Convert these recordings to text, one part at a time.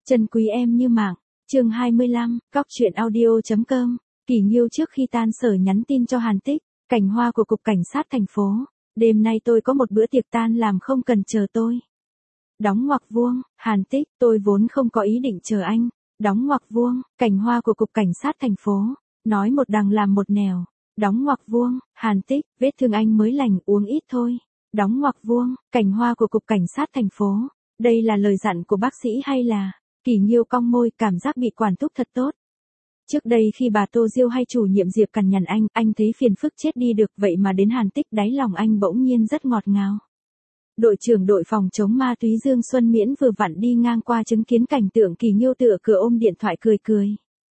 Trân quý em như mạng, chương 25, cóc truyện audio.com. Kỳ Nghiêu trước khi tan sở nhắn tin cho Hàn Tích, Cảnh Hoa của Cục Cảnh sát thành phố. Đêm nay tôi có một bữa tiệc tan làm không cần chờ tôi. Đóng ngoặc vuông, Hàn Tích, tôi vốn không có ý định chờ anh. Đóng ngoặc vuông, Cảnh Hoa của Cục Cảnh sát thành phố. Nói một đằng làm một nẻo. Đóng ngoặc vuông, Hàn Tích, vết thương anh mới lành, uống ít thôi. Đóng ngoặc vuông, Cảnh Hoa của Cục Cảnh sát thành phố. Đây là lời dặn của bác sĩ hay là... Kỳ Nghiêu cong môi, cảm giác bị quản thúc thật tốt. Trước đây khi bà Tô Diêu hay chủ nhiệm Diệp cằn nhằn anh thấy phiền phức chết đi được, vậy mà đến Hàn Tích đáy lòng anh bỗng nhiên rất ngọt ngào. Đội trưởng đội phòng chống ma túy Dương Xuân Miễn vừa vặn đi ngang qua chứng kiến cảnh tượng Kỳ Nghiêu tựa cửa ôm điện thoại cười cười.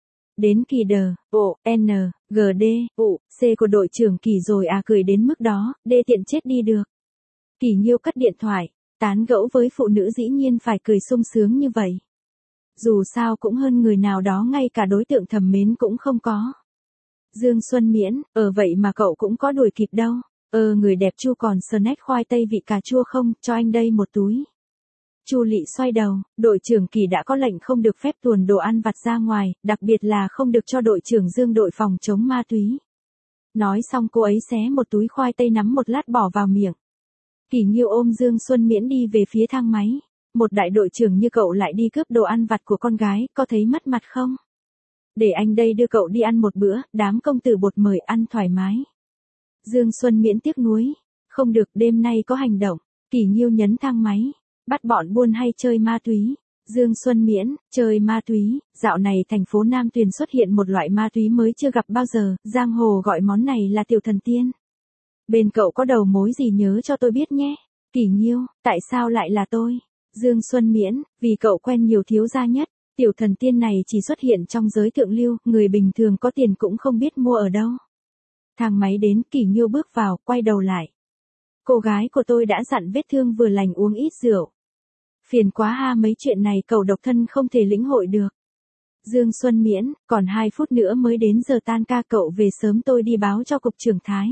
Đến kỳ đờ, O, N, G, D, U, C của đội trưởng Kỳ rồi à, cười đến mức đó, đê tiện chết đi được. Kỳ Nghiêu cất điện thoại, tán gẫu với phụ nữ dĩ nhiên phải cười sung sướng như vậy. Dù sao cũng hơn người nào đó, ngay cả đối tượng thầm mến cũng không có. Dương Xuân Miễn, vậy mà cậu cũng có đuổi kịp đâu. Người đẹp Chu còn snack khoai tây vị cà chua không, cho anh đây một túi. Chu Lị xoay đầu, đội trưởng Kỳ đã có lệnh không được phép tuồn đồ ăn vặt ra ngoài, đặc biệt là không được cho đội trưởng Dương đội phòng chống ma túy. Nói xong cô ấy xé một túi khoai tây nắm một lát bỏ vào miệng. Kỳ Nghiêu ôm Dương Xuân Miễn đi về phía thang máy. Một đại đội trưởng như cậu lại đi cướp đồ ăn vặt của con gái, có thấy mất mặt không? Để anh đây đưa cậu đi ăn một bữa, đám công tử bột mời ăn thoải mái. Dương Xuân Miễn tiếc nuối. Không được, đêm nay có hành động. Kỳ Nghiêu nhấn thang máy. Bắt bọn buôn hay chơi ma túy. Dương Xuân Miễn, chơi ma túy. Dạo này thành phố Nam Tuyền xuất hiện một loại ma túy mới chưa gặp bao giờ, giang hồ gọi món này là tiểu thần tiên. Bên cậu có đầu mối gì nhớ cho tôi biết nhé. Kỳ Nghiêu, tại sao lại là tôi? Dương Xuân Miễn, vì cậu quen nhiều thiếu gia nhất, tiểu thần tiên này chỉ xuất hiện trong giới thượng lưu, người bình thường có tiền cũng không biết mua ở đâu. Thang máy đến, Kỳ Nghiêu bước vào, quay đầu lại. Cô gái của tôi đã dặn vết thương vừa lành uống ít rượu. Phiền quá ha, mấy chuyện này cậu độc thân không thể lĩnh hội được. Dương Xuân Miễn, còn 2 phút nữa mới đến giờ tan ca, cậu về sớm tôi đi báo cho cục trưởng Thái.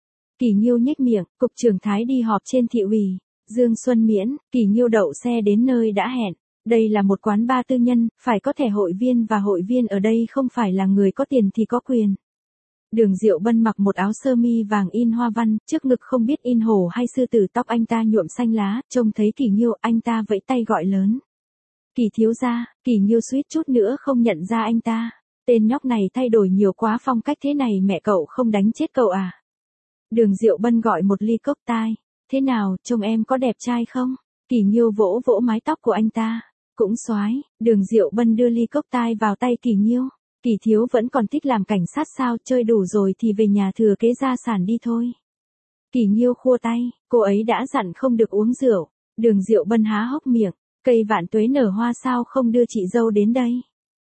Kỳ Nghiêu nhếch miệng, cục trưởng Thái đi họp trên thị ủy. Dương Xuân Miễn, Kỳ Nghiêu đậu xe đến nơi đã hẹn. Đây là một quán bar tư nhân, phải có thẻ hội viên và hội viên ở đây không phải là người có tiền thì có quyền. Đường Diệu Bân mặc một áo sơ mi vàng in hoa văn, trước ngực không biết in hổ hay sư tử, tóc anh ta nhuộm xanh lá, trông thấy Kỳ Nghiêu, anh ta vẫy tay gọi lớn. Kỳ thiếu gia. Kỳ Nghiêu suýt chút nữa không nhận ra anh ta. Tên nhóc này thay đổi nhiều quá, phong cách thế này mẹ cậu không đánh chết cậu à? Đường Diệu Bân gọi một ly cốc tai. Thế nào, trông em có đẹp trai không? Kỳ Nghiêu vỗ vỗ mái tóc của anh ta. Cũng soái. Đường Diệu Bân đưa ly cốc tai vào tay Kỳ Nghiêu. Kỳ thiếu vẫn còn thích làm cảnh sát sao, chơi đủ rồi thì về nhà thừa kế gia sản đi thôi. Kỳ Nghiêu khua tay, cô ấy đã dặn không được uống rượu. Đường Diệu Bân há hốc miệng, cây vạn tuế nở hoa sao không đưa chị dâu đến đây?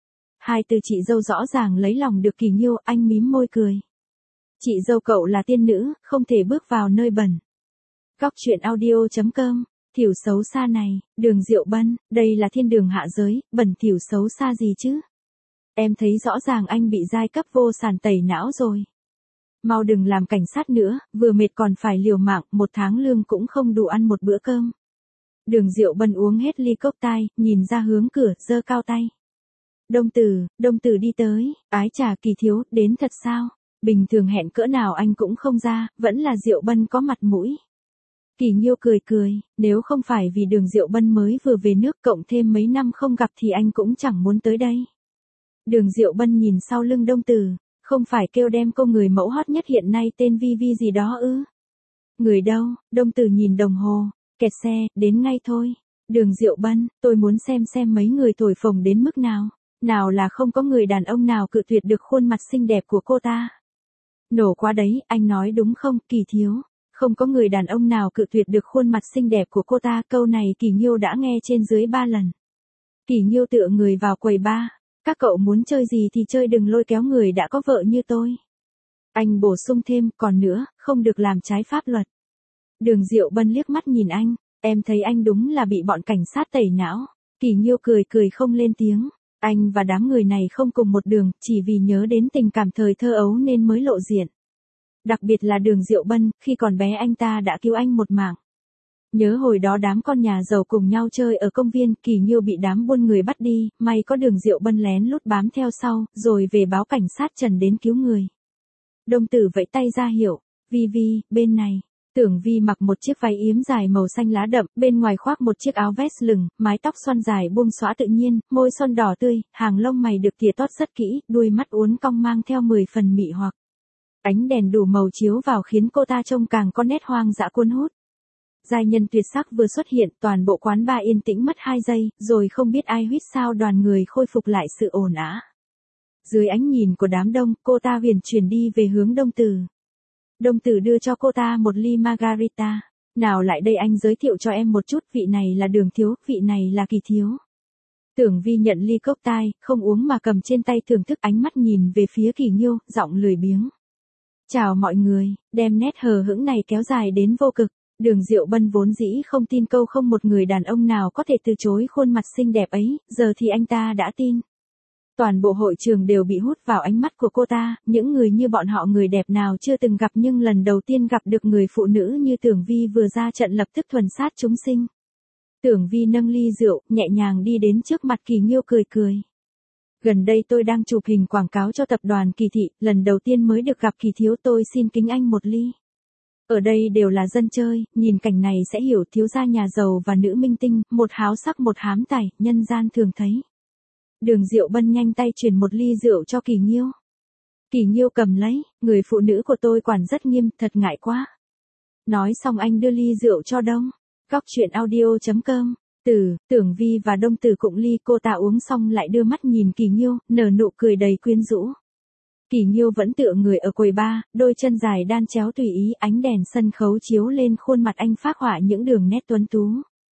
Hai từ chị dâu rõ ràng lấy lòng được Kỳ Nghiêu, anh mím môi cười. Chị dâu cậu là tiên nữ, không thể bước vào nơi bẩn. Cóc truyện audio.com, thỉu xấu xa này, Đường Diệu Bân, đây là thiên đường hạ giới, bẩn thỉu xấu xa gì chứ? Em thấy rõ ràng anh bị giai cấp vô sản tẩy não rồi. Mau đừng làm cảnh sát nữa, vừa mệt còn phải liều mạng, 1 tháng lương cũng không đủ ăn một bữa cơm. Đường Diệu Bân uống hết ly cốc tai, nhìn ra hướng cửa, giơ cao tay. Đông Tử đi tới, ái chà Kỳ thiếu, đến thật sao? Bình thường hẹn cỡ nào anh cũng không ra, vẫn là Diệu Bân có mặt mũi. Kỳ Nghiêu cười cười, nếu không phải vì Đường Diệu Bân mới vừa về nước cộng thêm mấy năm không gặp thì anh cũng chẳng muốn tới đây. Đường Diệu Bân nhìn sau lưng Đông Tử, không phải kêu đem cô người mẫu hot nhất hiện nay tên Vi Vi gì đó ư? Người đâu? Đông Tử nhìn đồng hồ, kẹt xe, đến ngay thôi. Đường Diệu Bân, tôi muốn xem mấy người thổi phồng đến mức nào. Nào là không có người đàn ông nào cự tuyệt được khuôn mặt xinh đẹp của cô ta. Nổ quá đấy, anh nói đúng không, Kỳ thiếu? Không có người đàn ông nào cự tuyệt được khuôn mặt xinh đẹp của cô ta, câu này Kỳ Nghiêu đã nghe trên dưới 3 lần. Kỳ Nghiêu tựa người vào quầy bar. Các cậu muốn chơi gì thì chơi, đừng lôi kéo người đã có vợ như tôi. Anh bổ sung thêm, còn nữa, không được làm trái pháp luật. Đường Diệu Bân liếc mắt nhìn anh, em thấy anh đúng là bị bọn cảnh sát tẩy não. Kỳ Nghiêu cười cười không lên tiếng. Anh và đám người này không cùng một đường, chỉ vì nhớ đến tình cảm thời thơ ấu nên mới lộ diện. Đặc biệt là Đường Diệu Bân, khi còn bé anh ta đã cứu anh một mạng. Nhớ hồi đó đám con nhà giàu cùng nhau chơi ở công viên, Kỳ Nghiêu bị đám buôn người bắt đi, may có Đường Diệu Bân lén lút bám theo sau, rồi về báo cảnh sát Trần đến cứu người. Đông Tử vẫy tay ra hiệu, Vi Vi, bên này. Tưởng Vi mặc một chiếc váy yếm dài màu xanh lá đậm, bên ngoài khoác một chiếc áo vest lửng, mái tóc xoăn dài buông xõa tự nhiên, môi son đỏ tươi, hàng lông mày được tỉa tót rất kỹ, đuôi mắt uốn cong mang theo 10 phần mị hoặc. Ánh đèn đủ màu chiếu vào khiến cô ta trông càng có nét hoang dã cuốn hút. Giai nhân tuyệt sắc vừa xuất hiện, toàn bộ quán bar yên tĩnh mất 2 giây, rồi không biết ai huýt sao đoàn người khôi phục lại sự ồn ào. Dưới ánh nhìn của đám đông, cô ta huyền chuyển đi về hướng Đông Tử. Đông Tử đưa cho cô ta một ly margarita. Nào lại đây anh giới thiệu cho em một chút, vị này là Đường thiếu, vị này là Kỳ thiếu. Tưởng Vi nhận ly cốc tai, không uống mà cầm trên tay thưởng thức, ánh mắt nhìn về phía Kỳ Nghiêu, giọng lười biếng. Chào mọi người, đem nét hờ hững này kéo dài đến vô cực. Đường Diệu Bân vốn dĩ không tin câu không một người đàn ông nào có thể từ chối khuôn mặt xinh đẹp ấy, giờ thì anh ta đã tin. Toàn bộ hội trường đều bị hút vào ánh mắt của cô ta, những người như bọn họ người đẹp nào chưa từng gặp nhưng lần đầu tiên gặp được người phụ nữ như Tưởng Vi vừa ra trận lập tức thuần sát chúng sinh. Tưởng Vi nâng ly rượu, nhẹ nhàng đi đến trước mặt Kỳ Nghiêu cười cười. Gần đây tôi đang chụp hình quảng cáo cho tập đoàn Kỳ thị, lần đầu tiên mới được gặp Kỳ thiếu, tôi xin kính anh một ly. Ở đây đều là dân chơi, nhìn cảnh này sẽ hiểu thiếu gia nhà giàu và nữ minh tinh, một háo sắc một hám tài, nhân gian thường thấy. Đường Diệu Bân nhanh tay chuyển một ly rượu cho Kỳ Nghiêu. Kỳ Nghiêu cầm lấy, người phụ nữ của tôi quản rất nghiêm, thật ngại quá. Nói xong anh đưa ly rượu cho Đông. Cóc truyện audio.com. Tưởng Vi và Đông Tử cụng ly, cô ta uống xong lại đưa mắt nhìn Kỳ Nghiêu, nở nụ cười đầy quyến rũ. Kỳ Nghiêu vẫn tựa người ở quầy bar, đôi chân dài đan chéo tùy ý, ánh đèn sân khấu chiếu lên khuôn mặt anh phác họa những đường nét tuấn tú.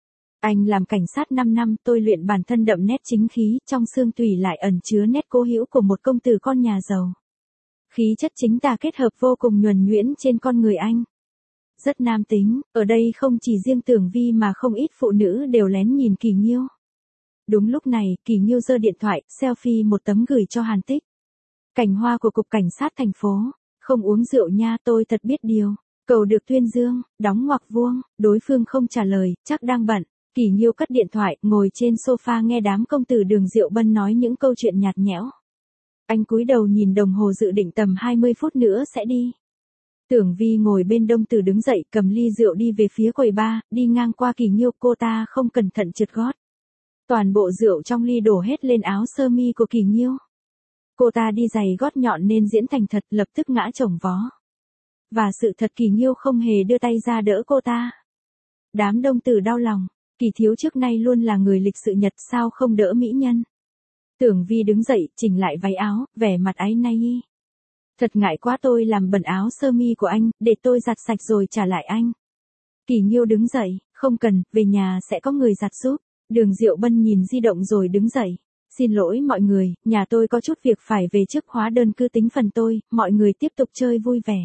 Anh làm cảnh sát 5 năm, tôi luyện bản thân đậm nét chính khí, trong xương tủy lại ẩn chứa nét cố hữu của một công tử con nhà giàu. Khí chất chính tà kết hợp vô cùng nhuần nhuyễn trên con người anh. Rất nam tính, ở đây không chỉ riêng Tưởng Vi mà không ít phụ nữ đều lén nhìn Kỳ Nghiêu. Đúng lúc này, Kỳ Nghiêu giơ điện thoại, selfie một tấm gửi cho Hàn Tích. Cảnh Hoa của Cục Cảnh sát thành phố. Không uống rượu nha, tôi thật biết điều. Cầu được tuyên dương, đóng ngoặc vuông, đối phương không trả lời, chắc đang bận. Kỳ Nghiêu cất điện thoại, ngồi trên sofa nghe đám công tử Đường Diệu Bân nói những câu chuyện nhạt nhẽo. Anh cúi đầu nhìn đồng hồ dự định tầm 20 phút nữa sẽ đi. Tưởng Vi ngồi bên Đông Tử đứng dậy cầm ly rượu đi về phía quầy bar, đi ngang qua Kỳ Nghiêu, cô ta không cẩn thận trượt gót. Toàn bộ rượu trong ly đổ hết lên áo sơ mi của Kỳ Nghiêu. Cô ta đi giày gót nhọn nên diễn thành thật, lập tức ngã chồng vó. Và sự thật Kỳ Nghiêu không hề đưa tay ra đỡ cô ta. Đám Đông Tử đau lòng, Kỳ thiếu trước nay luôn là người lịch sự nhật, sao không đỡ mỹ nhân. Tưởng Vi đứng dậy, chỉnh lại váy áo, vẻ mặt áy náy. Thật ngại quá, tôi làm bẩn áo sơ mi của anh, để tôi giặt sạch rồi trả lại anh. Kỳ Nghiêu đứng dậy, không cần, về nhà sẽ có người giặt giúp. Đường Diệu Bân nhìn di động rồi đứng dậy. Xin lỗi mọi người, nhà tôi có chút việc phải về trước, hóa đơn cứ tính phần tôi, mọi người tiếp tục chơi vui vẻ.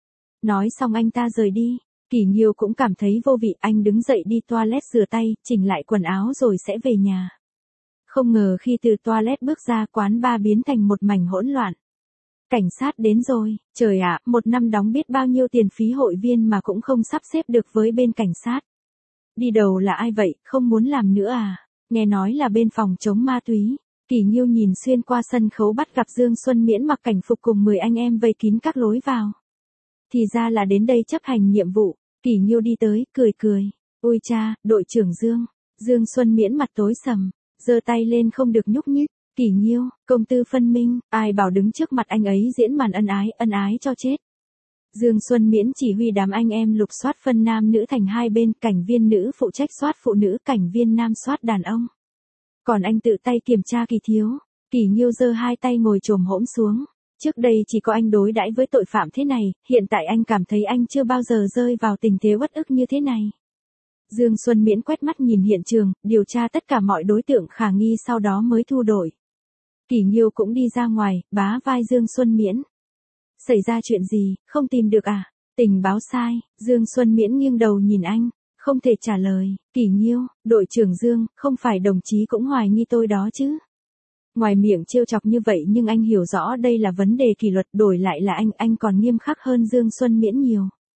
Nói xong anh ta rời đi. Kỳ Nghiêu cũng cảm thấy vô vị, anh đứng dậy đi toilet rửa tay, chỉnh lại quần áo rồi sẽ về nhà. Không ngờ khi từ toilet bước ra, quán bar biến thành một mảnh hỗn loạn. Cảnh sát đến rồi, trời ạ, một năm đóng biết bao nhiêu tiền phí hội viên mà cũng không sắp xếp được với bên cảnh sát. Đi đầu là ai vậy, không muốn làm nữa à? Nghe nói là bên phòng chống ma túy. Kỳ Nghiêu nhìn xuyên qua sân khấu bắt gặp Dương Xuân Miễn mặc cảnh phục cùng 10 anh em vây kín các lối vào. Thì ra là đến đây chấp hành nhiệm vụ. Kỳ Nghiêu đi tới, cười cười. Ôi cha, đội trưởng Dương. Dương Xuân Miễn mặt tối sầm, giơ tay lên không được nhúc nhích. Kỳ Nghiêu, công tư phân minh, ai bảo đứng trước mặt anh ấy diễn màn ân ái cho chết. Dương Xuân Miễn chỉ huy đám anh em lục soát phân nam nữ thành hai bên, cảnh viên nữ phụ trách soát phụ nữ, cảnh viên nam soát đàn ông. Còn anh tự tay kiểm tra Kỳ thiếu. Kỳ Nghiêu giơ hai tay ngồi chồm hổm xuống. Trước đây chỉ có anh đối đãi với tội phạm thế này, hiện tại anh cảm thấy anh chưa bao giờ rơi vào tình thế uất ức như thế này. Dương Xuân Miễn quét mắt nhìn hiện trường, điều tra tất cả mọi đối tượng khả nghi sau đó mới thu đổi. Kỳ Nghiêu cũng đi ra ngoài, bá vai Dương Xuân Miễn. Xảy ra chuyện gì, không tìm được à? Tình báo sai. Dương Xuân Miễn nghiêng đầu nhìn anh, không thể trả lời. Kỳ Nghiêu, đội trưởng Dương, không phải đồng chí cũng hoài nghi tôi đó chứ? Ngoài miệng trêu chọc như vậy nhưng anh hiểu rõ đây là vấn đề kỷ luật, đổi lại là anh còn nghiêm khắc hơn Dương Xuân Miễn nhiều.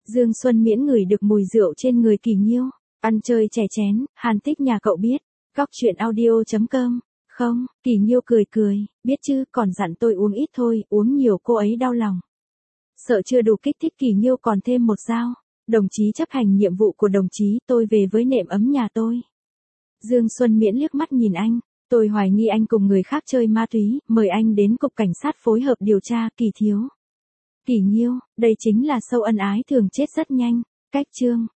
Dương Xuân Miễn ngửi được mùi rượu trên người Kỳ Nhiêu. Ăn chơi chè chén, Hàn Tích nhà cậu biết. Góc chuyện audio.com. Không, Kỳ Nhiêu cười cười, biết chứ, còn dặn tôi uống ít thôi, uống nhiều cô ấy đau lòng. Sợ chưa đủ kích thích Kỳ Nhiêu còn thêm một dao. Đồng chí chấp hành nhiệm vụ của đồng chí, tôi về với nệm ấm nhà tôi. Dương Xuân Miễn liếc mắt nhìn anh. Tôi hoài nghi anh cùng người khác chơi ma túy, mời anh đến cục cảnh sát phối hợp điều tra, Kỳ thiếu. Kỳ Nhiêu, đây chính là sâu ân ái thường chết rất nhanh. Cách chương.